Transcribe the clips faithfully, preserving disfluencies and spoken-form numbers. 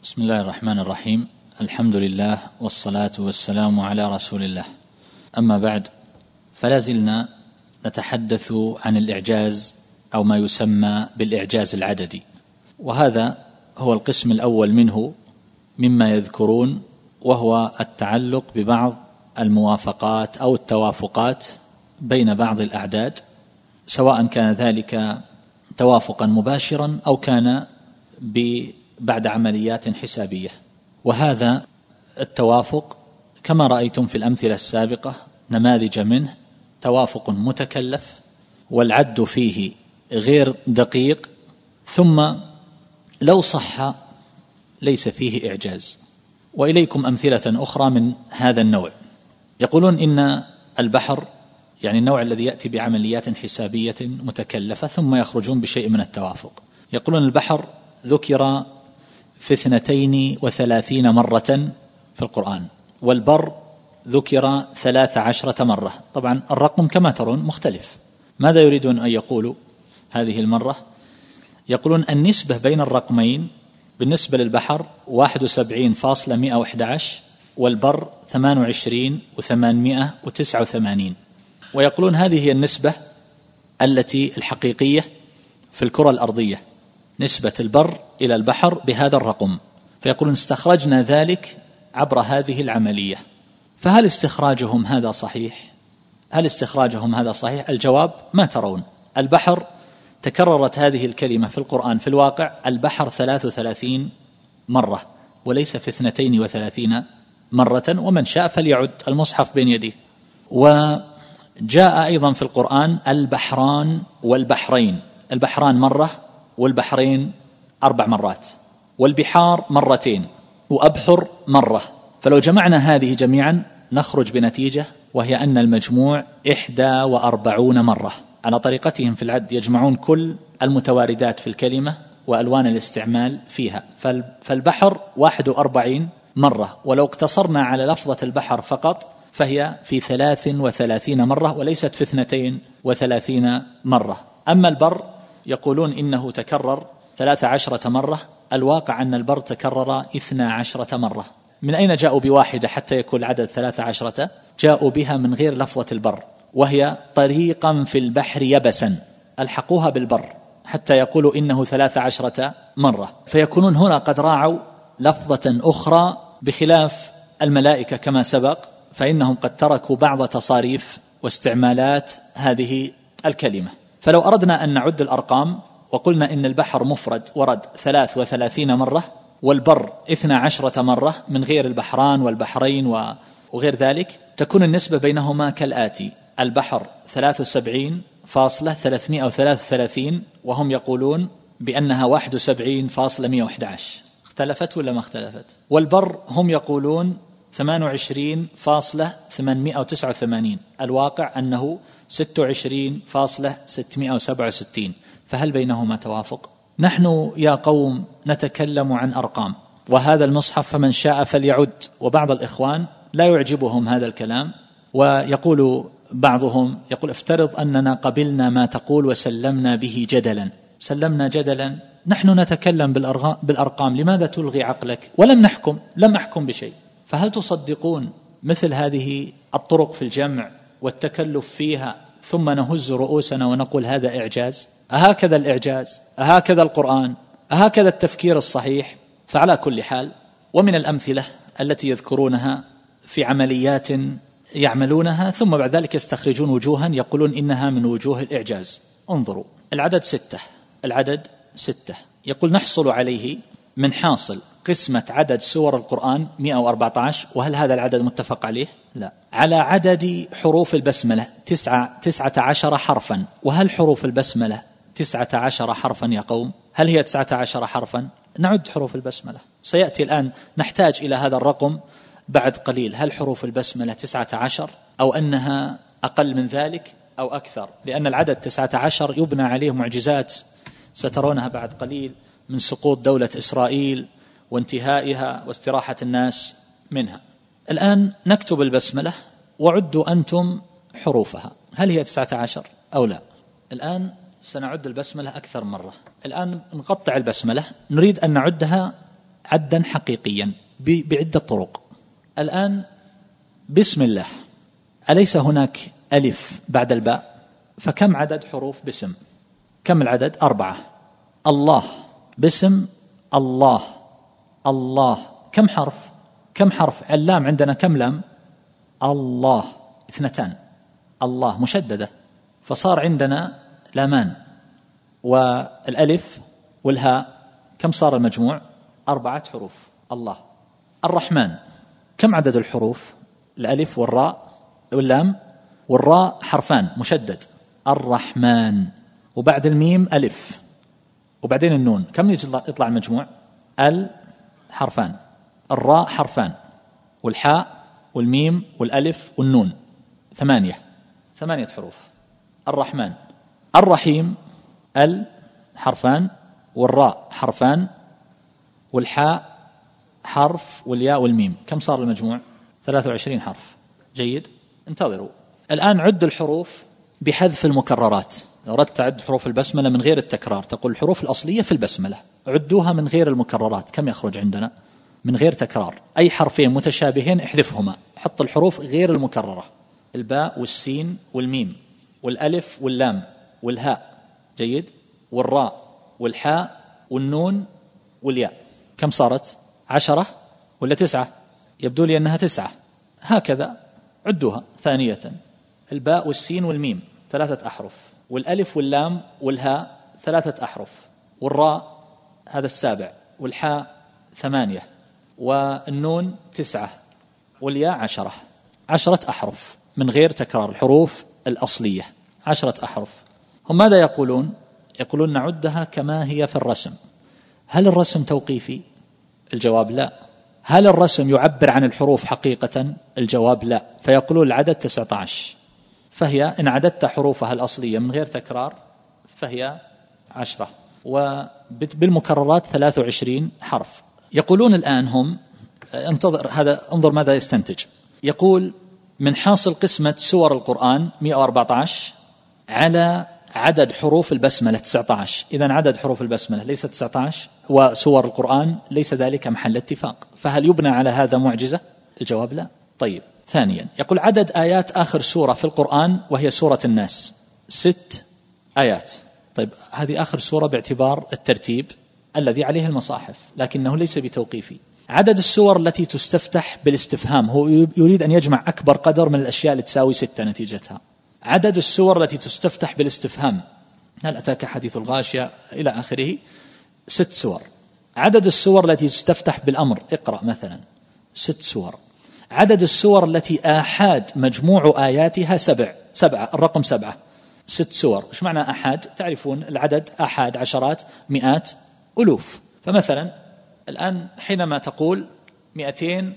بسم الله الرحمن الرحيم. الحمد لله والصلاة والسلام على رسول الله. أما بعد، فلازلنا نتحدث عن الإعجاز أو ما يسمى بالإعجاز العددي، وهذا هو القسم الأول منه مما يذكرون، وهو التعلق ببعض الموافقات أو التوافقات بين بعض الأعداد، سواء كان ذلك توافقا مباشرا أو كان بعد عمليات حسابية. وهذا التوافق كما رأيتم في الأمثلة السابقة نماذج منه توافق متكلف والعد فيه غير دقيق، ثم لو صح ليس فيه إعجاز. وإليكم أمثلة أخرى من هذا النوع. يقولون إن البحر، يعني النوع الذي يأتي بعمليات حسابية متكلفة ثم يخرجون بشيء من التوافق، يقولون البحر ذكر في اثنتين وثلاثين مرة في القرآن، والبر ذكر ثلاث عشرة مرة. طبعا الرقم كما ترون مختلف. ماذا يريدون أن يقولوا هذه المرة؟ يقولون النسبة بين الرقمين بالنسبة للبحر واحد وسبعين فاصلة مئة وأحد عشر، والبر ثمان وعشرين وثمانمائة وتسعة وثمانين. ويقولون هذه هي النسبة التي الحقيقية في الكرة الأرضية، نسبة البر إلى البحر بهذا الرقم. فيقولون استخرجنا ذلك عبر هذه العملية. فهل استخراجهم هذا صحيح؟ هل استخراجهم هذا صحيح؟ الجواب ما ترون. البحر تكررت هذه الكلمة في القرآن في الواقع البحر ثلاث وثلاثين مرة، وليس في اثنتين وثلاثين مرة. ومن شاء فليعد، المصحف بين يديه. وجاء أيضا في القرآن البحران والبحرين، البحران مرة والبحرين أربع مرات، والبحار مرتين، وأبحر مرة. فلو جمعنا هذه جميعا نخرج بنتيجة، وهي أن المجموع إحدى وأربعون مرة. على طريقتهم في العد يجمعون كل المتواردات في الكلمة وألوان الاستعمال فيها. فالبحر واحد وأربعين مرة، ولو اقتصرنا على لفظة البحر فقط فهي في ثلاث وثلاثين مرة وليست في اثنتين وثلاثين مرة. أما البر يقولون إنه تكرر ثلاث عشرة مرة، الواقع أن البر تكرر اثنى عشرة مرة. من أين جاءوا بواحدة حتى يكون العدد ثلاث عشرة؟ جاءوا بها من غير لفظة البر، وهي طريقا في البحر يبسا، ألحقوها بالبر حتى يقولوا إنه ثلاث عشرة مرة. فيكونون هنا قد راعوا لفظة أخرى بخلاف الملائكة كما سبق، فإنهم قد تركوا بعض تصاريف واستعمالات هذه الكلمة. فلو أردنا أن نعد الأرقام وقلنا إن البحر مفرد ورد ثلاث وثلاثين مرة، والبر اثنى عشرة مرة من غير البحران والبحرين وغير ذلك، تكون النسبة بينهما كالآتي: البحر ثلاث وسبعين فاصلة ثلاثمائة وثلاثة وثلاثين، وهم يقولون بأنها واحد وسبعين فاصلة مئة وأحد عشر. اختلفت ولا ما اختلفت؟ والبر هم يقولون ثمان وعشرين فاصلة ثمانمائة وتسعة وثمانين، الواقع أنه ستة وعشرين فاصلة ستمائة وسبعة وستين. فهل بينهما توافق؟ نحن يا قوم نتكلم عن أرقام، وهذا المصحف فمن شاء فليعد. وبعض الإخوان لا يعجبهم هذا الكلام، ويقول بعضهم يقول افترض أننا قبلنا ما تقول وسلمنا به جدلا. سلمنا جدلا؟ نحن نتكلم بالأرقام، لماذا تلغي عقلك؟ ولم نحكم، لم أحكم بشيء. فهل تصدقون مثل هذه الطرق في الجمع والتكلف فيها ثم نهز رؤوسنا ونقول هذا إعجاز؟ أهكذا الإعجاز؟ أهكذا القرآن؟ أهكذا التفكير الصحيح؟ فعلى كل حال، ومن الأمثلة التي يذكرونها في عمليات يعملونها ثم بعد ذلك يستخرجون وجوها يقولون إنها من وجوه الإعجاز. انظروا، العدد ستة، العدد ستة يقول نحصل عليه من حاصل قسمة عدد سور القرآن مئة وأربعة عشر. وهل هذا العدد متفق عليه؟ لا. على عدد حروف البسملة تسعة, تسعة عشر حرفا. وهل حروف البسملة تسعة عشر حرفا يا قوم؟ هل هي تسعة عشر حرفا؟ نعد حروف البسملة، سيأتي الآن نحتاج إلى هذا الرقم بعد قليل. هل حروف البسملة تسعة عشر أو أنها أقل من ذلك أو أكثر؟ لأن العدد تسعة عشر يبنى عليه معجزات سترونها بعد قليل، من سقوط دولة إسرائيل وانتهائها واستراحة الناس منها. الآن نكتب البسملة وعدوا أنتم حروفها، هل هي تسعة عشر أو لا؟ الآن سنعد البسملة أكثر مرة. الآن نقطع البسملة، نريد أن نعدها عدا حقيقيا بعدة طرق. الآن بسم الله، أليس هناك ألف بعد الباء؟ فكم عدد حروف بسم؟ كم العدد؟ أربعة. الله، بسم الله، الله كم حرف؟ كم حرف؟ اللام عندنا كم لام؟ الله اثنتان، الله مشددة، فصار عندنا لامان، والألف والهاء كم صار المجموع؟ أربعة حروف. الله. الرحمن كم عدد الحروف؟ الألف والراء واللام والراء حرفان مشدد، الرحمن، وبعد الميم ألف وبعدين النون، كم يطلع المجموع؟ الحرفان، الراء حرفان والحاء والميم والألف والنون، ثمانية، ثمانية حروف. الرحمن. الرحيم الحرفان والراء حرفان والحاء حرف والياء والميم، كم صار المجموع؟ ثلاثة وعشرين حرف. جيد، انتظروا. الآن عد الحروف بحذف المكررات. لو أردت تعد حروف البسملة من غير التكرار تقول الحروف الأصلية في البسملة، عدوها من غير المكررات، كم يخرج عندنا؟ من غير تكرار أي حرفين متشابهين احذفهما، حط الحروف غير المكررة، الباء والسين والميم والألف واللام والهاء، جيد، والراء والحاء والنون والياء، كم صارت؟ عشرة ولا تسعة؟ يبدو لي أنها تسعة. هكذا عدوها. ثانية، الباء والسين والميم ثلاثة أحرف، والألف واللام والهاء ثلاثة أحرف، والراء هذا السابع، والحاء ثمانية، والنون تسعة، والياء عشرة. عشرة أحرف من غير تكرار، الحروف الأصلية عشرة أحرف. هم ماذا يقولون؟ يقولون نعدها كما هي في الرسم. هل الرسم توقيفي؟ الجواب لا. هل الرسم يعبر عن الحروف حقيقة؟ الجواب لا. فيقولون العدد تسعة عشر، فهي إن عددت حروفها الأصلية من غير تكرار فهي عشرة، وبالمكررات ثلاثة وعشرين حرف. يقولون الآن هم، انتظر هذا، انظر ماذا يستنتج. يقول من حاصل قسمة سور القرآن مئة وأربعة عشر على عدد حروف البسملة تسعة عشر، إذن عدد حروف البسملة ليس تسعة عشر وسور القرآن ليس ذلك محل اتفاق، فهل يبنى على هذا معجزة؟ الجواب لا. طيب، ثانيا يقول عدد آيات آخر سورة في القرآن وهي سورة الناس ست آيات. طيب، هذه آخر سورة باعتبار الترتيب الذي عليه المصاحف، لكنه ليس بتوقيفي. عدد السور التي تستفتح بالاستفهام، هو يريد أن يجمع أكبر قدر من الأشياء اللي تساوي ستة نتيجتها. عدد السور التي تستفتح بالاستفهام، هل أتاك حديث الغاشية إلى آخره، ست سور. عدد السور التي تستفتح بالأمر، اقرأ مثلا، ست سور. عدد السور التي آحاد مجموع آياتها سبع، سبعة، الرقم سبعة، ست سور. إيش معنى آحاد؟ تعرفون العدد آحاد، عشرات، مئات، ألوف. فمثلا الآن حينما تقول مئتين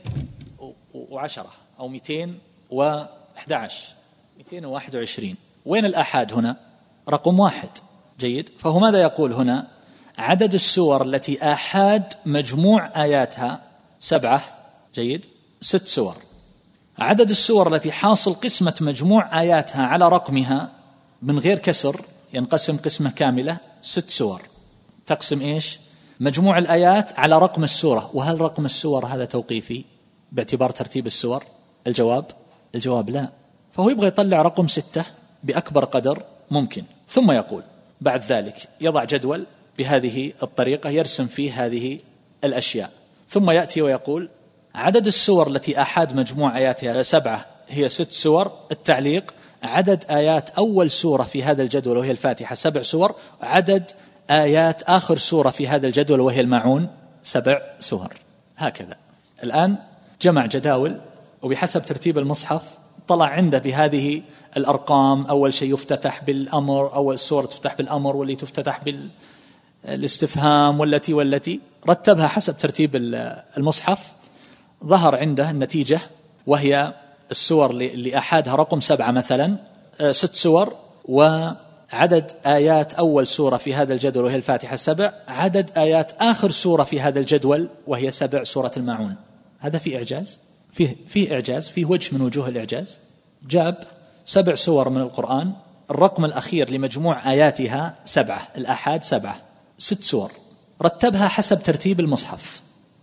وعشرة أو مئتين وأحد عشر، مئتين وواحد وعشرين، وين الآحاد هنا؟ رقم واحد. جيد، فهو ماذا يقول هنا؟ عدد السور التي آحاد مجموع آياتها سبعة، جيد، ست سور. عدد السور التي حاصل قسمة مجموع آياتها على رقمها من غير كسر، ينقسم قسمة كاملة، ست سور. تقسم إيش؟ مجموع الآيات على رقم السورة. وهل رقم السور هذا توقيفي باعتبار ترتيب السور؟ الجواب الجواب لا. فهو يبغى يطلع رقم ستة بأكبر قدر ممكن، ثم يقول بعد ذلك يضع جدول بهذه الطريقة يرسم فيه هذه الأشياء، ثم يأتي ويقول عدد السور التي آحاد مجموع آياتها سبعة هي ست سور. التعليق: عدد آيات أول سورة في هذا الجدول وهي الفاتحة سبع سور، عدد آيات آخر سورة في هذا الجدول وهي الماعون سبع سور. هكذا. الآن جمع جداول وبحسب ترتيب المصحف طلع عنده بهذه الأرقام. أول شيء يفتتح بالأمر، أول سورة تفتح بالأمر، واللي تفتتح بالاستفهام، والتي والتي رتبها حسب ترتيب المصحف. ظهر عنده النتيجة وهي السور اللي أحادها رقم سبعة مثلا، ست سور، وعدد آيات أول سورة في هذا الجدول وهي الفاتحة سبع، عدد آيات آخر سورة في هذا الجدول وهي سبع، سورة الماعون. هذا فيه إعجاز، فيه, فيه إعجاز، فيه وجه من وجوه الإعجاز. جاب سبع سور من القرآن، الرقم الأخير لمجموع آياتها سبعة، الآحاد سبعة، ست سور، رتبها حسب ترتيب المصحف.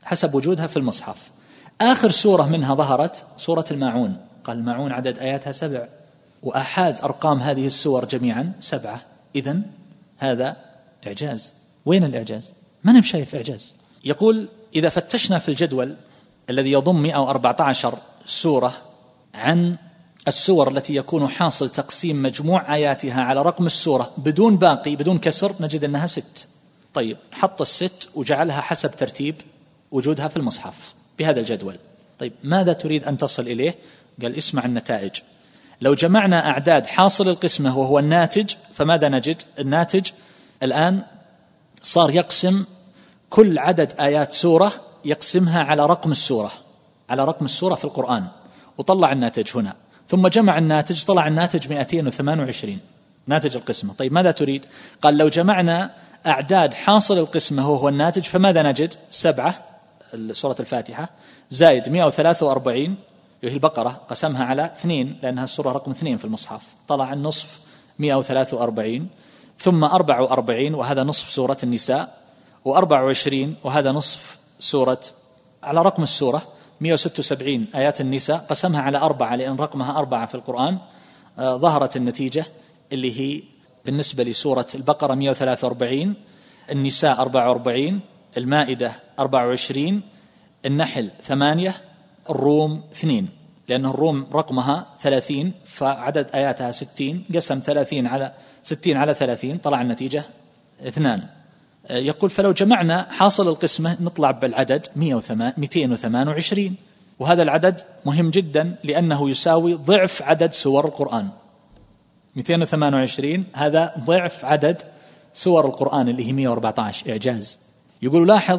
حسب وجودها في المصحف. آخر سورة منها ظهرت سورة الماعون، قال الماعون عدد آياتها سبع، وأحاد أرقام هذه السور جميعا سبعة. إذن هذا إعجاز. وين الإعجاز؟ ما أنا شايف إعجاز. يقول إذا فتشنا في الجدول الذي يضم مئة وأربعة عشر سورة عن السور التي يكون حاصل تقسيم مجموع آياتها على رقم السورة بدون باقي بدون كسر، نجد أنها ست. طيب حط الست وجعلها حسب ترتيب وجودها في المصحف بهذا الجدول. طيب ماذا تريد أن تصل إليه؟ قال اسمع النتائج. لو جمعنا أعداد حاصل القسمة وهو الناتج، فماذا نجد؟ الناتج الآن صار يقسم كل عدد آيات سورة يقسمها على رقم السورة، على رقم السورة في القرآن، وطلع الناتج هنا. ثم جمع الناتج، طلع الناتج مئتين وثمانية وعشرين ناتج القسمة. طيب ماذا تريد؟ قال لو جمعنا أعداد حاصل القسمة وهو الناتج، فماذا نجد؟ سبعة سورة الفاتحة زائد مئة وثلاثة وأربعين وهي البقرة، قسمها على اثنين لأنها السورة رقم اثنين في المصحف، طلع النصف مئة وثلاثة وأربعين، ثم أربعة وأربعين وهذا نصف سورة النساء، وأربعة وعشرين وهذا نصف سورة على رقم السورة مئة وستة وسبعين آيات النساء، قسمها على أربعة لأن رقمها أربعة في القرآن. آه ظهرت النتيجة اللي هي بالنسبة لسورة البقرة مئة وثلاثة وأربعين، النساء أربعة وأربعين، المائدة أربعة وعشرين، النحل ثمانية، الروم اثنين، لأن الروم رقمها ثلاثين فعدد آياتها ستين، قسم ثلاثين على ستين على ثلاثين، طلع النتيجة اثنان. يقول فلو جمعنا حاصل القسمة نطلع بالعدد مئتين وثمانية وعشرين، وهذا العدد مهم جدا لأنه يساوي ضعف عدد سور القرآن. مئتين وثمانية وعشرين هذا ضعف عدد سور القرآن اللي هي مئة وأربعة عشر. إعجاز. يقول لاحظ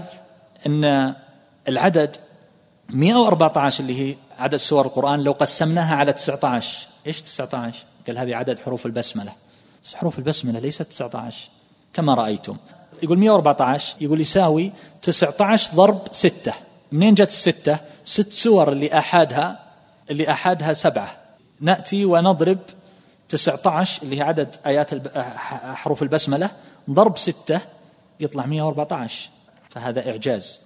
أن العدد مئة وأربعة عشر اللي هي عدد سور القرآن لو قسمناها على تسعة عشر، إيش تسعة عشر؟ قال هذه عدد حروف البسملة. حروف البسملة ليست تسعة عشر كما رأيتم. يقول مئة وأربعة عشر يقول يساوي تسعة عشر ضرب ستة. منين جت الستة؟ ست سور اللي أحادها اللي أحادها سبعة، نأتي ونضرب تسعة عشر اللي هي عدد آيات حروف البسملة ضرب ستة يطلع مئة وأربعة عشر. فهذا إعجاز.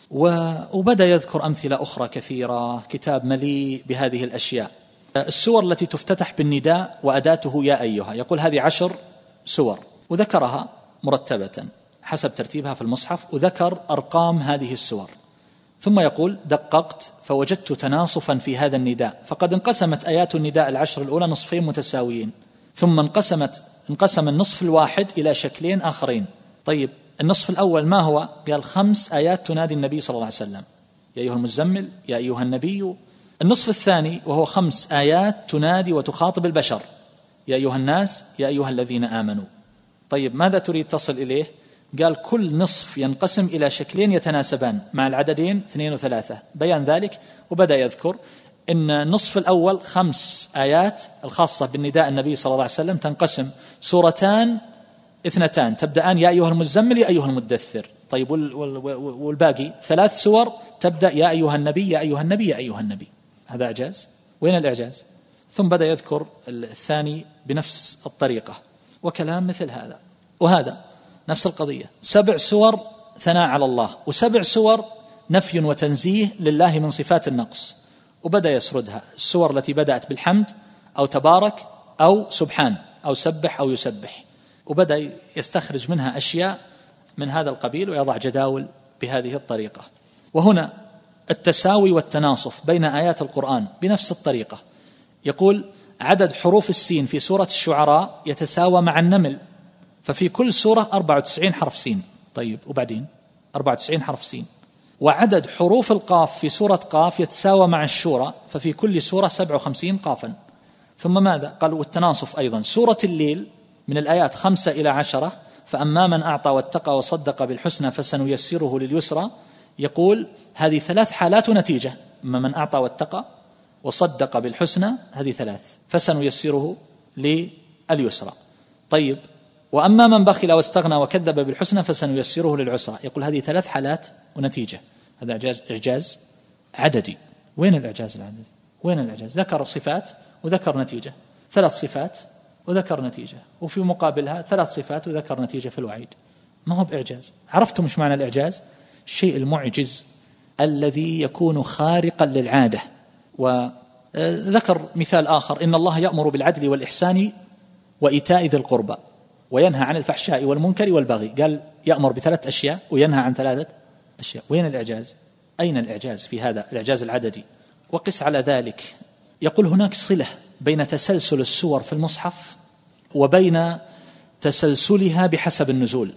وبدأ يذكر أمثلة أخرى كثيرة، كتاب مليء بهذه الأشياء. السور التي تفتتح بالنداء وأداته يا أيها، يقول هذه عشر سور وذكرها مرتبة حسب ترتيبها في المصحف، وذكر أرقام هذه السور، ثم يقول دققت فوجدت تناصفا في هذا النداء، فقد انقسمت آيات النداء العشر الأولى نصفين متساويين، ثم انقسمت انقسم النصف الواحد إلى شكلين آخرين. طيب النصف الأول ما هو؟ قال خمس آيات تنادي النبي صلى الله عليه وسلم، يا أيها المزمل، يا أيها النبي. النصف الثاني وهو خمس آيات تنادي وتخاطب البشر، يا أيها الناس، يا أيها الذين آمنوا. طيب ماذا تريد تصل إليه؟ قال كل نصف ينقسم إلى شكلين يتناسبان مع العددين اثنين وثلاثة، بيان ذلك. وبدأ يذكر إن النصف الأول خمس آيات الخاصة بالنداء النبي صلى الله عليه وسلم تنقسم سورتان اثنتان تبدأان يا أيها المزمل، يا أيها المدثر. طيب والباقي ثلاث سور تبدأ يا أيها النبي، يا أيها النبي، يا أيها النبي. هذا إعجاز. وين الإعجاز؟ ثم بدأ يذكر الثاني بنفس الطريقة وكلام مثل هذا، وهذا نفس القضية. سبع سور ثناء على الله، وسبع سور نفي وتنزيه لله من صفات النقص، وبدأ يسردها. السور التي بدأت بالحمد أو تبارك أو سبحان أو سبح أو يسبح، وبدأ يستخرج منها أشياء من هذا القبيل ويضع جداول بهذه الطريقة. وهنا التساوي والتناصف بين آيات القرآن بنفس الطريقة. يقول عدد حروف السين في سورة الشعراء يتساوى مع النمل، ففي كل سورة أربعة وتسعين حرف سين. طيب وبعدين أربعة وتسعين حرف سين. وعدد حروف القاف في سورة قاف يتساوى مع الشورى، ففي كل سورة سبعة وخمسين قافا. ثم ماذا؟ قال والتناصف أيضا. سورة الليل من الآيات خمسة إلى عشرة، فأما من أعطى واتقى وصدق بالحسنى فسنيسره لليسرى. يقول هذه ثلاث حالات ونتيجة، أما من أعطى واتقى وصدق بالحسنى هذه ثلاث، فسنيسره لليسرى. طيب وأما من بخل واستغنى وكذب بالحسنى فسنيسره للعسرى. يقول هذه ثلاث حالات ونتيجة. هذا إعجاز, إعجاز عددي. وين الإعجاز العددي؟ وين الإعجاز؟ ذكر صفات وذكر نتيجة، ثلاث صفات وذكر نتيجة، وفي مقابلها ثلاث صفات وذكر نتيجة في الوعيد. ما هو بإعجاز. عرفتم مش معنى الإعجاز؟ الشيء المعجز الذي يكون خارقا للعادة. وذكر مثال آخر: إن الله يأمر بالعدل والإحسان وإيتاء ذي القربى وينهى عن الفحشاء والمنكر والبغي. قال يأمر بثلاث أشياء وينهى عن ثلاثة أشياء. وين الإعجاز؟ أين الإعجاز في هذا الإعجاز العددي؟ وقس على ذلك. يقول هناك صلة بين تسلسل السور في المصحف وبين تسلسلها بحسب النزول.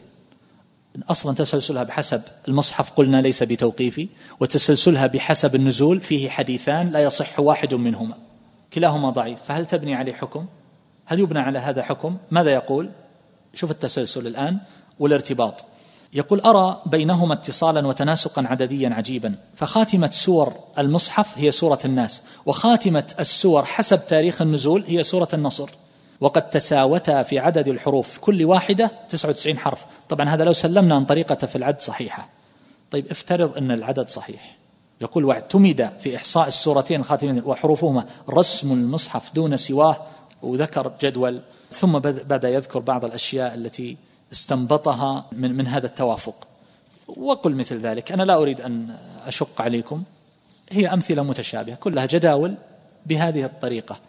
أصلا تسلسلها بحسب المصحف قلنا ليس بتوقيفي، وتسلسلها بحسب النزول فيه حديثان لا يصح واحد منهما، كلاهما ضعيف، فهل تبني عليه حكم؟ هل يبنى على هذا حكم؟ ماذا يقول؟ شوف التسلسل الآن والارتباط. يقول أرى بينهما اتصالا وتناسقا عدديا عجيبا، فخاتمة سور المصحف هي سورة الناس، وخاتمة السور حسب تاريخ النزول هي سورة النصر، وقد تساوتا في عدد الحروف كل واحدة تسعة وتسعين حرف. طبعا هذا لو سلمنا أن طريقة في العد صحيحة. طيب افترض أن العدد صحيح. يقول واعتمد في إحصاء السورتين خاتمين وحروفهما رسم المصحف دون سواه، وذكر جدول، ثم بدأ يذكر بعض الأشياء التي استنبطها من, من هذا التوافق. وقل مثل ذلك. أنا لا أريد أن أشق عليكم، هي أمثلة متشابهة كلها جداول بهذه الطريقة،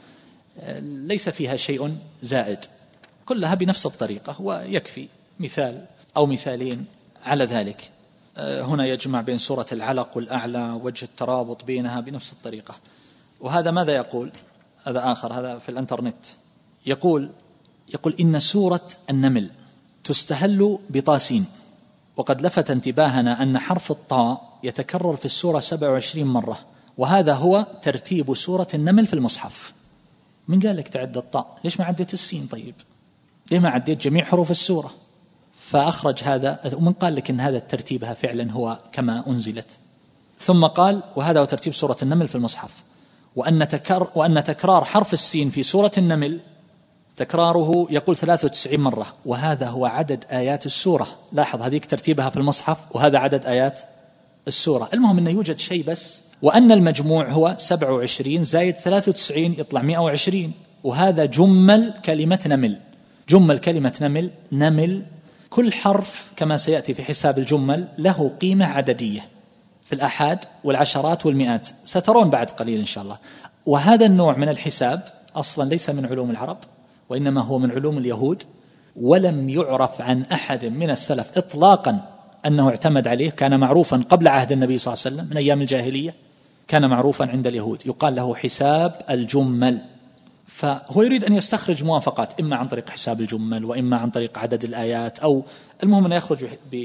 ليس فيها شيء زائد، كلها بنفس الطريقة، ويكفي مثال أو مثالين على ذلك. هنا يجمع بين سورة العلق والأعلى، وجه الترابط بينها بنفس الطريقة. وهذا ماذا يقول؟ هذا آخر، هذا في الانترنت. يقول يقول إن سورة النمل تستهل بطاسين، وقد لفت انتباهنا أن حرف الطاء يتكرر في السورة سبع وعشرين مرة، وهذا هو ترتيب سورة النمل في المصحف. من قال لك تعد الطاء؟ ليش ما عديت السين؟ طيب ليه ما عديت جميع حروف السورة؟ فأخرج هذا، ومن قال لك إن هذا الترتيبها فعلا هو كما أنزلت. ثم قال وهذا هو ترتيب سورة النمل في المصحف، وأن, تكر وأن تكرار حرف السين في سورة النمل تكراره يقول ثلاثة وتسعين مرة، وهذا هو عدد آيات السورة. لاحظ هذيك ترتيبها في المصحف وهذا عدد آيات السورة. المهم أنه يوجد شيء بس، وأن المجموع هو سبعة وعشرين زائد ثلاثة وتسعين يطلع مئة وعشرين، وهذا جمل كلمة نمل. جمل كلمة نمل نمل كل حرف كما سيأتي في حساب الجمل له قيمة عددية في الآحاد والعشرات والمئات، سترون بعد قليل إن شاء الله. وهذا النوع من الحساب أصلا ليس من علوم العرب، وإنما هو من علوم اليهود، ولم يعرف عن أحد من السلف إطلاقا أنه اعتمد عليه. كان معروفا قبل عهد النبي صلى الله عليه وسلم من أيام الجاهلية، كان معروفا عند اليهود، يقال له حساب الجمل. فهو يريد أن يستخرج موافقات إما عن طريق حساب الجمل وإما عن طريق عدد الآيات، أو المهم أن يخرج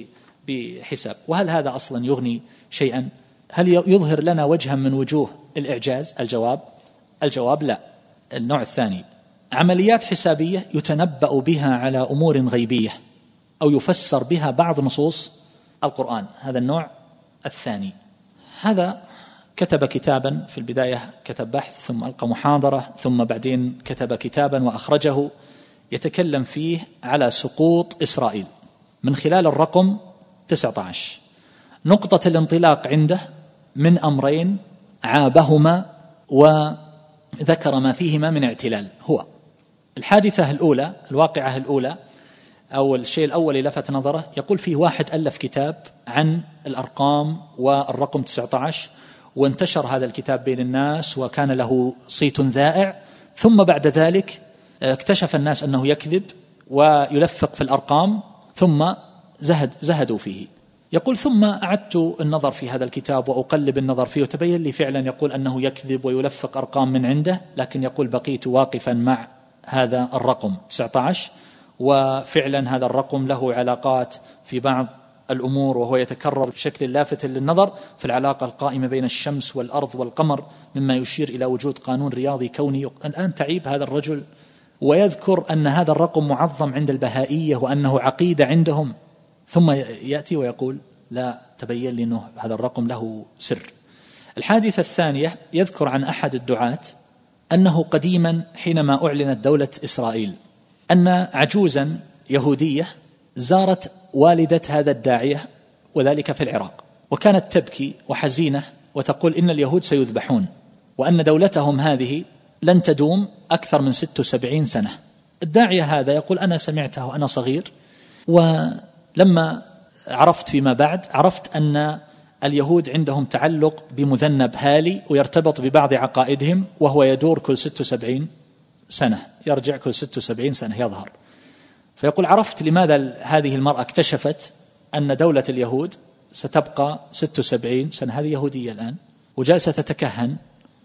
بحساب. وهل هذا أصلا يغني شيئا؟ هل يظهر لنا وجها من وجوه الإعجاز؟ الجواب الجواب لا. النوع الثاني عمليات حسابية يتنبأ بها على أمور غيبية أو يفسر بها بعض نصوص القرآن، هذا النوع الثاني. هذا كتب كتابا في البداية، كتب بحث ثم ألقى محاضرة ثم بعدين كتب كتابا وأخرجه يتكلم فيه على سقوط إسرائيل من خلال الرقم تسعة عشر. نقطة الانطلاق عنده من أمرين عابهما وذكر ما فيهما من اعتلال. هو الحادثة الأولى، الواقعة الأولى، أو الشيء الأول لفت نظره، يقول فيه واحد ألف كتاب عن الأرقام والرقم تسعة عشر، وانتشر هذا الكتاب بين الناس وكان له صيت ذائع، ثم بعد ذلك اكتشف الناس أنه يكذب ويلفق في الأرقام، ثم زهد زهدوا فيه. يقول ثم أعدت النظر في هذا الكتاب وأقلب النظر فيه، وتبين لي فعلا يقول أنه يكذب ويلفق أرقام من عنده، لكن يقول بقيت واقفا مع هذا الرقم تسعة عشر، وفعلا هذا الرقم له علاقات في بعض الأمور، وهو يتكرر بشكل لافت للنظر في العلاقة القائمة بين الشمس والأرض والقمر، مما يشير إلى وجود قانون رياضي كوني. الآن تعيب هذا الرجل ويذكر أن هذا الرقم معظم عند البهائية وأنه عقيدة عندهم، ثم يأتي ويقول لا، تبين لي أنه هذا الرقم له سر. الحادثة الثانية يذكر عن أحد الدعاة أنه قديما حينما أعلنت دولة إسرائيل أن عجوزا يهودية زارت والدة هذا الداعية، وذلك في العراق، وكانت تبكي وحزينة وتقول إن اليهود سيذبحون، وأن دولتهم هذه لن تدوم أكثر من ست وسبعين سنة. الداعية هذا يقول أنا سمعته وأنا صغير، ولما عرفت فيما بعد عرفت أن اليهود عندهم تعلق بمذنب هالي ويرتبط ببعض عقائدهم، وهو يدور كل ست وسبعين سنة، يرجع كل ست وسبعين سنة يظهر. فيقول عرفت لماذا هذه المرأة اكتشفت أن دولة اليهود ستبقى ست وسبعين سنة، هذه يهودية الآن وجالسة تتكهن.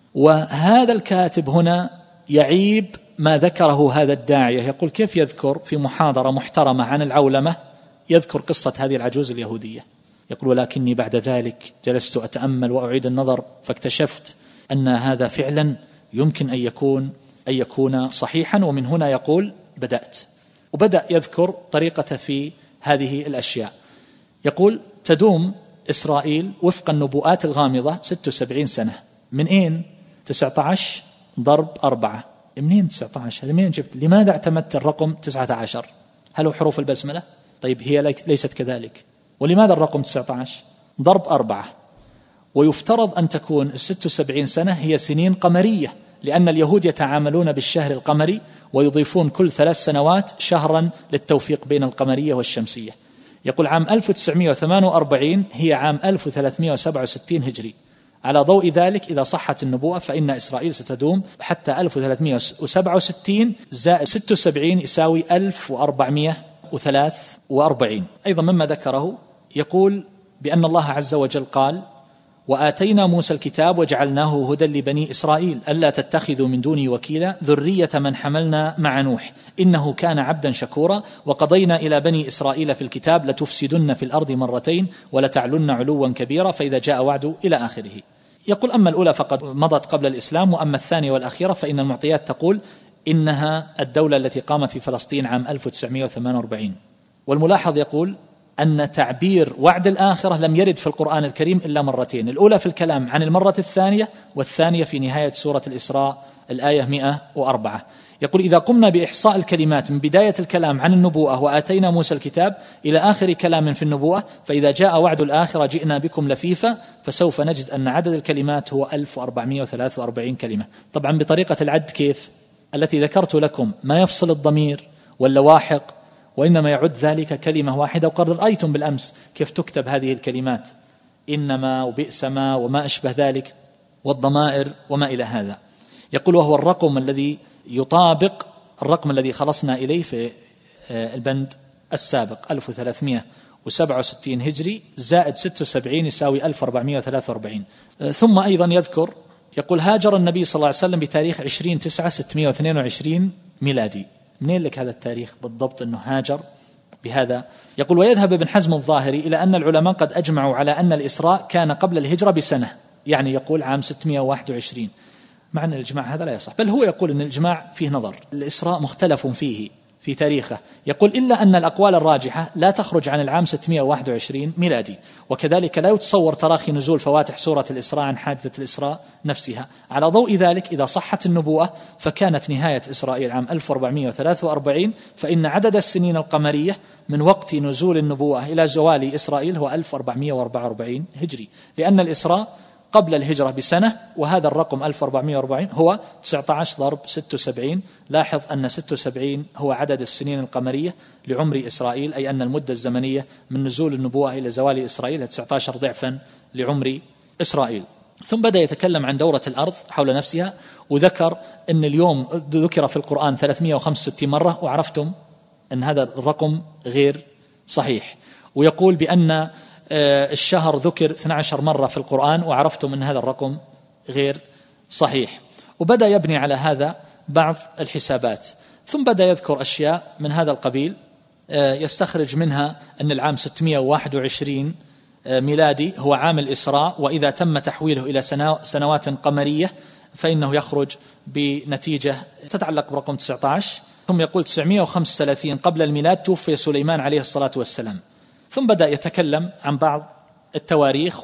وهذا الكاتب هنا يعيب ما ذكره هذا الداعية، يقول كيف يذكر في محاضرة محترمة عن العولمة يذكر قصة هذه العجوز اليهودية؟ يقول ولكني بعد ذلك جلست أتأمل وأعيد النظر فاكتشفت أن هذا فعلا يمكن أن يكون أن يكون صحيحا. ومن هنا يقول بدأت، وبدأ يذكر طريقة في هذه الأشياء. يقول تدوم إسرائيل وفق النبوءات الغامضة ست وسبعين سنة. من أين؟ تسعة عشر ضرب أربعة. منين تسعة عشر؟ هذا منين جبت؟ لماذا اعتمدت الرقم تسعة عشر؟ هل هو حروف البسملة؟ طيب هي ليست كذلك. ولماذا الرقم تسعة عشر ضرب أربعة؟ ويفترض أن تكون الست وسبعين سنة هي سنين قمرية، لأن اليهود يتعاملون بالشهر القمري ويضيفون كل ثلاث سنوات شهرا للتوفيق بين القمرية والشمسية. يقول عام ألف وتسعمائة وثمانية وأربعين هي عام ألف وثلاثمائة وسبعة وستين هجري. على ضوء ذلك إذا صحت النبوة فإن إسرائيل ستدوم حتى ألف وثلاثمائة وسبعة وستين زائد ستة وسبعين يساوي ألف وأربعمائة وثلاثة وأربعين. أيضا مما ذكره يقول بأن الله عز وجل قال وآتينا موسى الكتاب وجعلناه هدى لبني إسرائيل ألا تتخذوا من دوني وكيلا ذرية من حملنا مع نوح إنه كان عبدا شكورا وقضينا إلى بني إسرائيل في الكتاب لتفسدن في الأرض مرتين ولتعلن علوا كبيرا فإذا جاء وعد إلى آخره. يقول أما الأولى فقد مضت قبل الإسلام، وأما الثانية والأخيرة فإن المعطيات تقول إنها الدولة التي قامت في فلسطين عام ألف وتسعمائة وثمانية وأربعين. والملاحظ يقول أن تعبير وعد الآخرة لم يرد في القرآن الكريم إلا مرتين، الأولى في الكلام عن المرة الثانية، والثانية في نهاية سورة الإسراء الآية مئة وأربعة. يقول إذا قمنا بإحصاء الكلمات من بداية الكلام عن النبوءة وآتينا موسى الكتاب إلى آخر كلام في النبوءة فإذا جاء وعد الآخرة جئنا بكم لفيفا فسوف نجد أن عدد الكلمات هو ألف وأربعمائة وثلاثة وأربعين كلمة. طبعا بطريقة العد كيف؟ التي ذكرت لكم ما يفصل الضمير واللواحق، وإنما يعد ذلك كلمة واحدة. وقد رأيتم بالأمس كيف تكتب هذه الكلمات إنما وبئس ما وما أشبه ذلك والضمائر وما إلى هذا. يقول وهو الرقم الذي يطابق الرقم الذي خلصنا إليه في البند السابق ألف وثلاثمائة وسبعة وستين هجري زائد ستة وسبعين يساوي ألف وأربعمائة وثلاثة وأربعين. ثم أيضا يذكر يقول هاجر النبي صلى الله عليه وسلم بتاريخ عشرين تسعة ستمائة واثنين وعشرين ميلادي. منين لك هذا التاريخ بالضبط أنه هاجر بهذا؟ يقول ويذهب ابن حزم الظاهري إلى أن العلماء قد أجمعوا على أن الإسراء كان قبل الهجرة بسنة، يعني يقول عام ستمائة وواحد وعشرين، مع أن الإجماع هذا لا يصح، بل هو يقول أن الإجماع فيه نظر، الإسراء مختلف فيه في تاريخه. يقول إلا أن الأقوال الراجحة لا تخرج عن العام ستمائة وواحد وعشرين ميلادي، وكذلك لا يتصور تراخي نزول فواتح سورة الإسراء عن حادثة الإسراء نفسها. على ضوء ذلك إذا صحت النبوءة فكانت نهاية إسرائيل عام ألف وأربعمائة وثلاثة وأربعين، فإن عدد السنين القمرية من وقت نزول النبوءة إلى زوال إسرائيل هو ألف وأربعمائة وأربعة وأربعين هجري، لأن الإسراء قبل الهجرة بسنة، وهذا الرقم ألف وأربعمائة وأربعين هو تسعة عشر ضرب ستة وسبعين. لاحظ أن ستة وسبعين هو عدد السنين القمرية لعمر إسرائيل، أي أن المدة الزمنية من نزول النبوة إلى زوال إسرائيل تسعة عشر ضعفا لعمر إسرائيل. ثم بدأ يتكلم عن دورة الأرض حول نفسها، وذكر أن اليوم ذكر في القرآن ثلاثمائة وخمسة وستين مرة، وعرفتم أن هذا الرقم غير صحيح. ويقول بأن الشهر ذكر اثنتي عشرة مرة في القرآن، وعرفتم أن هذا الرقم غير صحيح. وبدأ يبني على هذا بعض الحسابات، ثم بدأ يذكر أشياء من هذا القبيل يستخرج منها أن العام ستمائة وواحد وعشرين ميلادي هو عام الإسراء، وإذا تم تحويله إلى سنوات قمرية فإنه يخرج بنتيجة تتعلق برقم تسعة عشر. ثم يقول تسعمائة وخمسة وثلاثين قبل الميلاد توفي سليمان عليه الصلاة والسلام. ثم بدأ يتكلم عن بعض التواريخ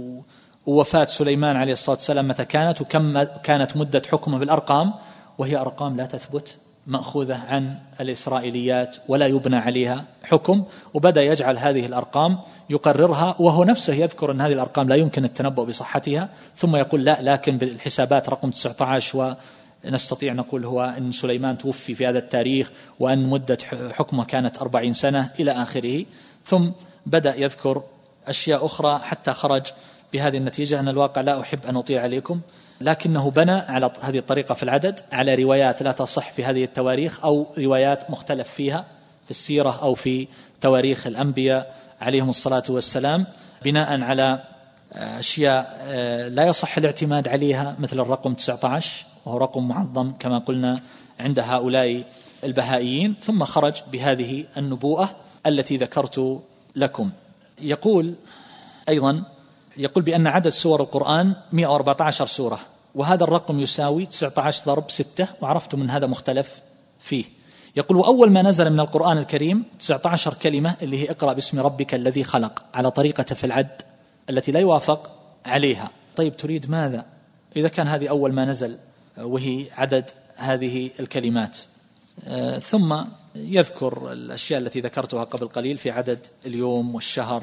ووفاة سليمان عليه الصلاة والسلام متى كانت، وكم كانت مدة حكمه بالأرقام، وهي أرقام لا تثبت، مأخوذة عن الإسرائيليات ولا يبنى عليها حكم. وبدأ يجعل هذه الأرقام يقررها، وهو نفسه يذكر أن هذه الأرقام لا يمكن التنبؤ بصحتها، ثم يقول لا، لكن بالحسابات رقم تسعة عشر ونستطيع نقول هو أن سليمان توفي في هذا التاريخ، وأن مدة حكمه كانت أربعين سنة إلى آخره. ثم بدأ يذكر أشياء أخرى حتى خرج بهذه النتيجة. أن الواقع لا أحب أن أطيع عليكم، لكنه بنى على هذه الطريقة في العدد على روايات لا تصح في هذه التواريخ، أو روايات مختلف فيها في السيرة أو في تواريخ الأنبياء عليهم الصلاة والسلام، بناء على أشياء لا يصح الاعتماد عليها، مثل الرقم تسعة عشر وهو رقم معظم كما قلنا عند هؤلاء البهائيين. ثم خرج بهذه النبوءة التي ذكرت لكم. يقول أيضا يقول بأن عدد سور القرآن مئة وأربعة عشر سورة، وهذا الرقم يساوي تسعة عشر ضرب ستة، وعرفتم من هذا مختلف فيه. يقول وأول ما نزل من القرآن الكريم تسعة عشر كلمة اللي هي اقرأ باسم ربك الذي خلق، على طريقة في العد التي لا يوافق عليها. طيب تريد ماذا إذا كان هذه أول ما نزل وهي عدد هذه الكلمات؟ آه ثم يذكر الأشياء التي ذكرتها قبل قليل في عدد اليوم والشهر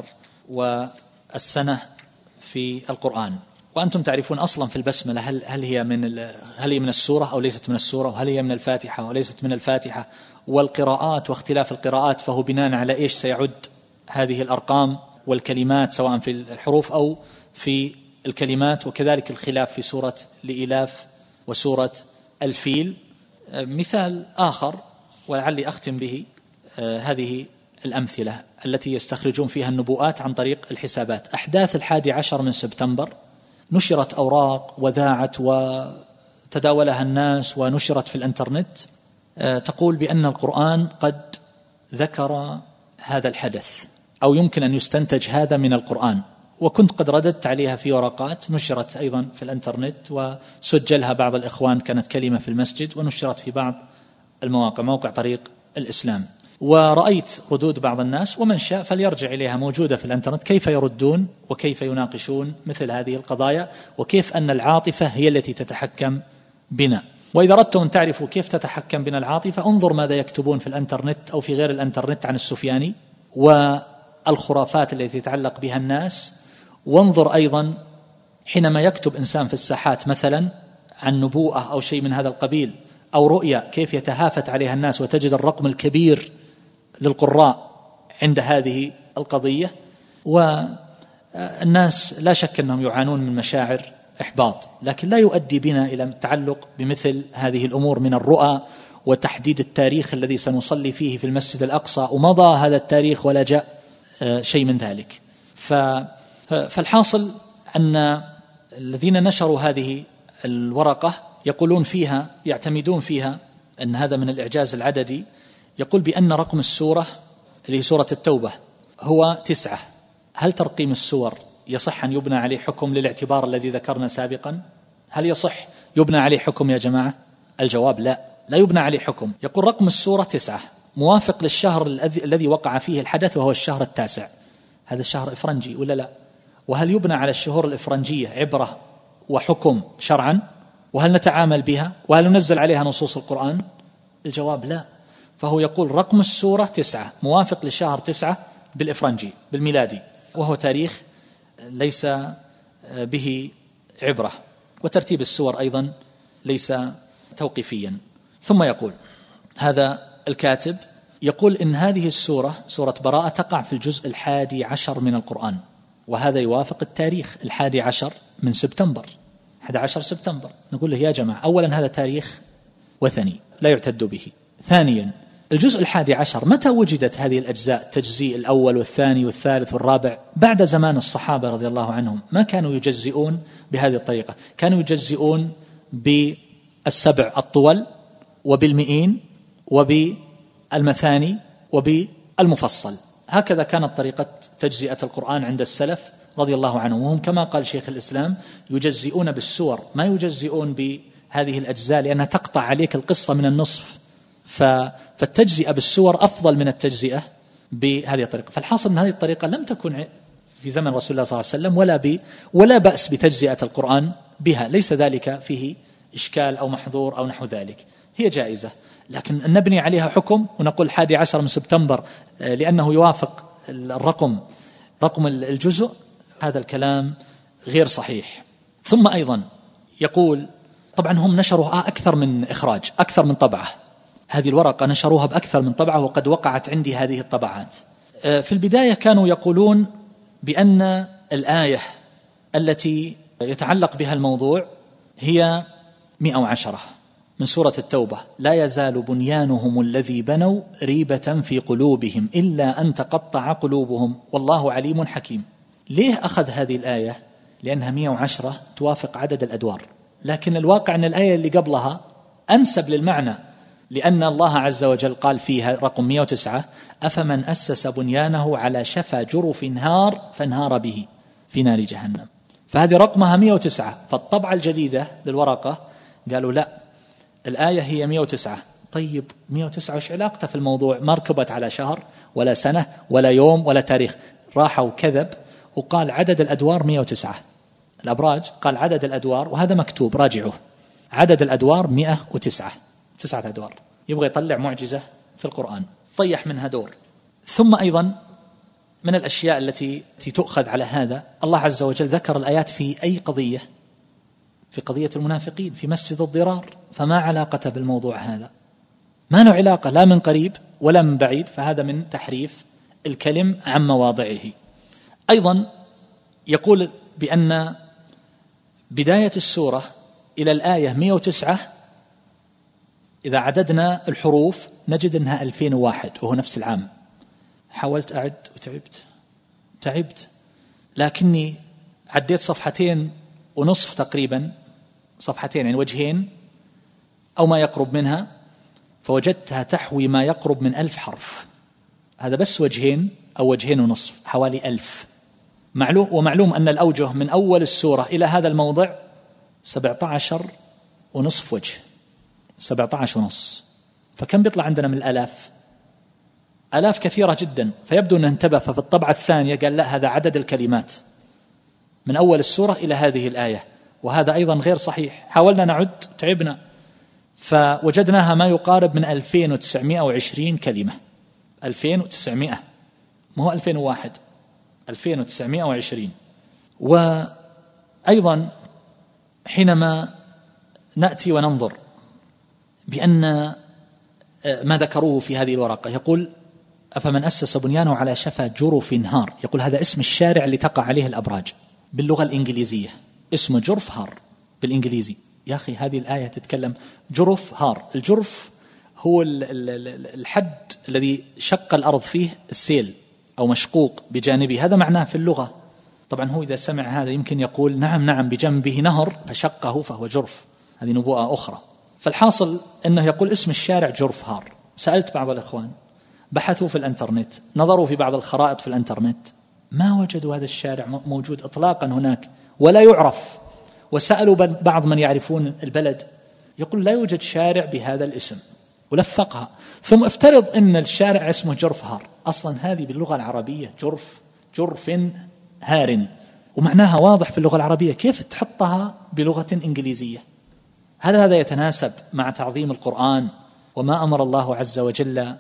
والسنة في القرآن. وأنتم تعرفون أصلا في البسملة هل هل هي من هل هي من السورة أو ليست من السورة، وهل هي من الفاتحة وليست من الفاتحة، والقراءات واختلاف القراءات فهو بناء على إيش سيعد هذه الأرقام والكلمات سواء في الحروف أو في الكلمات. وكذلك الخلاف في سورة لإلاف وسورة الفيل. مثال آخر ولعلي أختم به هذه الأمثلة التي يستخرجون فيها النبوءات عن طريق الحسابات. أحداث الحادي عشر من سبتمبر نشرت أوراق وذاعت وتداولها الناس ونشرت في الانترنت تقول بأن القرآن قد ذكر هذا الحدث، أو يمكن أن يستنتج هذا من القرآن. وكنت قد رددت عليها في ورقات نشرت أيضا في الانترنت، وسجلها بعض الإخوان، كانت كلمة في المسجد ونشرت في بعض المواقع، موقع طريق الإسلام. ورأيت ردود بعض الناس، ومن شاء فليرجع إليها موجودة في الانترنت، كيف يردون وكيف يناقشون مثل هذه القضايا، وكيف أن العاطفة هي التي تتحكم بنا. وإذا أردتم أن تعرفوا كيف تتحكم بنا العاطفة، انظر ماذا يكتبون في الانترنت أو في غير الانترنت عن السفياني والخرافات التي يتعلق بها الناس. وانظر أيضا حينما يكتب إنسان في الساحات مثلا عن نبوءة أو شيء من هذا القبيل أو رؤيا، كيف يتهافت عليها الناس، وتجد الرقم الكبير للقراء عند هذه القضية. والناس لا شك أنهم يعانون من مشاعر إحباط، لكن لا يؤدي بنا إلى التعلق بمثل هذه الأمور من الرؤى وتحديد التاريخ الذي سنصلي فيه في المسجد الأقصى، ومضى هذا التاريخ ولا جاء شيء من ذلك. فالحاصل أن الذين نشروا هذه الورقة يقولون فيها، يعتمدون فيها أن هذا من الإعجاز العددي. يقول بأن رقم السورة اللي هي سورة التوبة هو تسعة. هل ترقيم السور يصح أن يبنى عليه حكم للاعتبار الذي ذكرنا سابقا؟ هل يصح يبنى عليه حكم يا جماعة؟ الجواب لا، لا يبنى عليه حكم. يقول رقم السورة تسعة موافق للشهر الذي وقع فيه الحدث وهو الشهر التاسع. هذا الشهر إفرنجي ولا لا؟ وهل يبنى على الشهور الإفرنجية عبرة وحكم شرعا؟ وهل نتعامل بها؟ وهل ننزل عليها نصوص القرآن؟ الجواب لا. فهو يقول رقم السورة تسعة موافق للشهر تسعة بالإفرنجي بالميلادي، وهو تاريخ ليس به عبرة. وترتيب السور أيضا ليس توقيفيا. ثم يقول هذا الكاتب يقول إن هذه السورة سورة براءة تقع في الجزء الحادي عشر من القرآن، وهذا يوافق التاريخ الحادي عشر من سبتمبر، أحد عشر سبتمبر. نقول له يا جماعة، أولا هذا تاريخ وثني لا يعتد به. ثانيا الجزء الحادي عشر متى وجدت هذه الأجزاء، التجزيء الأول والثاني والثالث والرابع؟ بعد زمان الصحابة رضي الله عنهم ما كانوا يجزئون بهذه الطريقة، كانوا يجزئون بالسبع الطول وبالمئين وبالمثاني وبالمفصل. هكذا كانت طريقة تجزئة القرآن عند السلف رضي الله عنهم، وهم كما قال شيخ الإسلام يجزئون بالسور، ما يجزئون بهذه الأجزاء لأنها تقطع عليك القصة من النصف. فالتجزئة بالسور أفضل من التجزئة بهذه الطريقة. فالحاصل أن هذه الطريقة لم تكن في زمن رسول الله صلى الله عليه وسلم ولا ب ولا بأس بتجزئة القرآن بها، ليس ذلك فيه إشكال أو محظور أو نحو ذلك، هي جائزة. لكن نبني عليها حكم ونقول حادي عشر من سبتمبر لأنه يوافق الرقم رقم الجزء، هذا الكلام غير صحيح. ثم أيضا يقول طبعا هم نشروها أكثر من إخراج، أكثر من طبعة، هذه الورقة نشروها بأكثر من طبعة، وقد وقعت عندي هذه الطبعات. في البداية كانوا يقولون بأن الآية التي يتعلق بها الموضوع هي مئة وعشرة من سورة التوبة: لا يزال بنيانهم الذي بنوا ريبة في قلوبهم إلا أن تقطع قلوبهم والله عليم حكيم. ليه أخذ هذه الآية؟ لأنها مئة وعشرة توافق عدد الأدوار، لكن الواقع أن الآية اللي قبلها أنسب للمعنى، لأن الله عز وجل قال فيها رقم مئة وتسعة: أفمن أسس بنيانه على شفا جرف نهار فانهار به في نار جهنم. فهذه رقمها مئة وتسعة. فالطبعة الجديدة للورقة قالوا لا، الآية هي مئة وتسعة. طيب مئة وتسعة وش علاقتها في الموضوع؟ ما ركبت على شهر ولا سنة ولا يوم ولا تاريخ. راحوا كذب وقال عدد الأدوار مئة وتسعة. الأبراج قال عدد الأدوار، وهذا مكتوب راجعوه، عدد الأدوار مئة وتسعة، تسعة أدوار. يبغى يطلع معجزة في القرآن، طيح منها دور. ثم أيضا من الأشياء التي تؤخذ على هذا، الله عز وجل ذكر الآيات في أي قضية؟ في قضية المنافقين في مسجد الضرار. فما علاقة بالموضوع هذا؟ ما له علاقة لا من قريب ولا من بعيد. فهذا من تحريف الكلم عن مواضعه. أيضا يقول بأن بداية السورة إلى الآية مئة وتسعة إذا عددنا الحروف نجد أنها ألفين وواحد، وهو نفس العام. حاولت أعد وتعبت تعبت لكني عديت صفحتين ونصف تقريبا، صفحتين يعني وجهين أو ما يقرب منها، فوجدتها تحوي ما يقرب من ألف حرف. هذا بس وجهين أو وجهين ونصف، حوالي ألف. معلوم ومعلوم أن الأوجه من أول السورة إلى هذا الموضع سبعة عشر ونصف وجه، سبعة عشر ونص. فكم بيطلع عندنا من الآلاف؟ آلاف كثيرة جدا. فيبدو أنه انتبه، ففي الطبعة الثانية قال لا، هذا عدد الكلمات من أول السورة إلى هذه الآية، وهذا أيضا غير صحيح. حاولنا نعد تعبنا، فوجدناها ما يقارب من ألفين وتسعمائة وعشرين كلمة. ألفين وتسعمائة، ما هو ألفين وواحد، ألفين وتسعمائة وعشرين. وأيضا حينما نأتي وننظر بأن ما ذكروه في هذه الورقة، يقول أفمن أسس بنيانه على شفا جرف نهار، يقول هذا اسم الشارع اللي تقع عليه الأبراج باللغة الإنجليزية، اسمه جرف هار بالإنجليزي. يا أخي هذه الآية تتكلم جرف هار. الجرف هو الحد الذي شق الأرض فيه السيل أو مشقوق بجانبه، هذا معناه في اللغة. طبعا هو إذا سمع هذا يمكن يقول نعم نعم بجنبه نهر فشقه فهو جرف، هذه نبوءة أخرى. فالحاصل أنه يقول اسم الشارع جرف هار. سألت بعض الأخوان، بحثوا في الانترنت، نظروا في بعض الخرائط في الانترنت، ما وجدوا هذا الشارع موجود إطلاقا هناك ولا يعرف. وسألوا بعض من يعرفون البلد، يقول لا يوجد شارع بهذا الاسم، ولفقها. ثم افترض أن الشارع اسمه جرف هار، أصلا هذه باللغة العربية جرف جرف هار، ومعناها واضح في اللغة العربية، كيف تحطها بلغة إنجليزية؟ هل هذا يتناسب مع تعظيم القرآن وما أمر الله عز وجل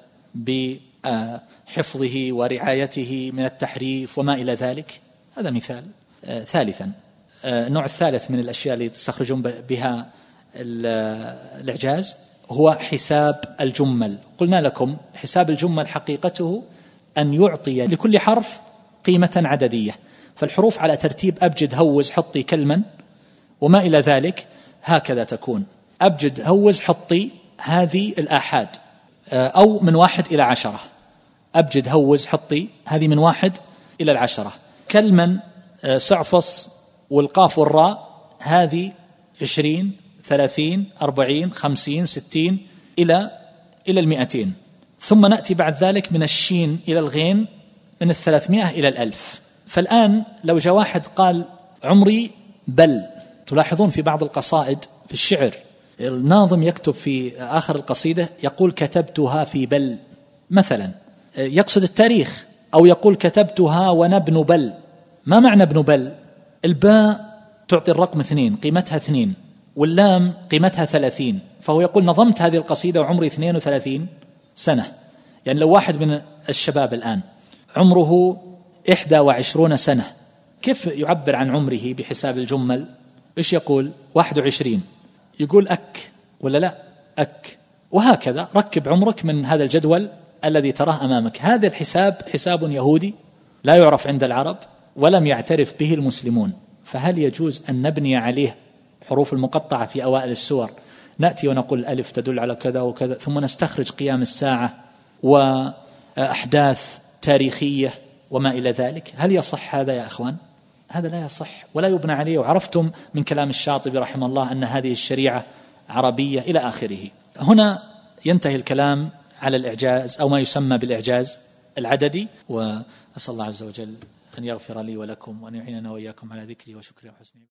بحفظه ورعايته من التحريف وما إلى ذلك؟ هذا مثال. ثالثا، النوع الثالث من الأشياء اللي تستخرجون بها الإعجاز هو حساب الجمل. قلنا لكم حساب الجمل حقيقته أن يعطي لكل حرف قيمة عددية، فالحروف على ترتيب أبجد هوز حطي كلما وما إلى ذلك، هكذا تكون أبجد هوز حطي هذه الآحاد، أو من واحد إلى عشرة. أبجد هوز حطي هذه من واحد إلى العشرة. كلما سعفص والقاف والراء هذه عشرين ثلاثين أربعين خمسين ستين إلى إلى المئتين. ثم نأتي بعد ذلك من الشين إلى الغين من الثلاثمائة إلى الألف. فالآن لو جاء واحد قال عمري بل، تلاحظون في بعض القصائد في الشعر الناظم يكتب في آخر القصيدة يقول كتبتها في بل مثلا، يقصد التاريخ، أو يقول كتبتها ونبن بل. ما معنى ابن بل؟ الباء تعطي الرقم اثنين قيمتها اثنين، واللام قيمتها ثلاثين، فهو يقول نظمت هذه القصيدة وعمري اثنين وثلاثين سنة. يعني لو واحد من الشباب الآن عمره إحدى وعشرون سنة، كيف يعبر عن عمره بحساب الجمل؟ إيش يقول؟ واحد وعشرين، يقول أك ولا لا؟ أك. وهكذا ركب عمرك من هذا الجدول الذي تراه أمامك. هذا الحساب حساب يهودي لا يعرف عند العرب، ولم يعترف به المسلمون، فهل يجوز أن نبني عليه حروف المقطعة في أوائل السور، نأتي ونقول الألف تدل على كذا وكذا، ثم نستخرج قيام الساعة وأحداث تاريخية وما إلى ذلك؟ هل يصح هذا يا أخوان؟ هذا لا يصح ولا يبنى عليه. وعرفتم من كلام الشاطبي رحمه الله أن هذه الشريعة عربية إلى آخره. هنا ينتهي الكلام على الإعجاز أو ما يسمى بالإعجاز العددي، وأسأل الله عز وجل أن يغفر لي ولكم وأن يعيننا وإياكم على ذكره وشكره وحسنه.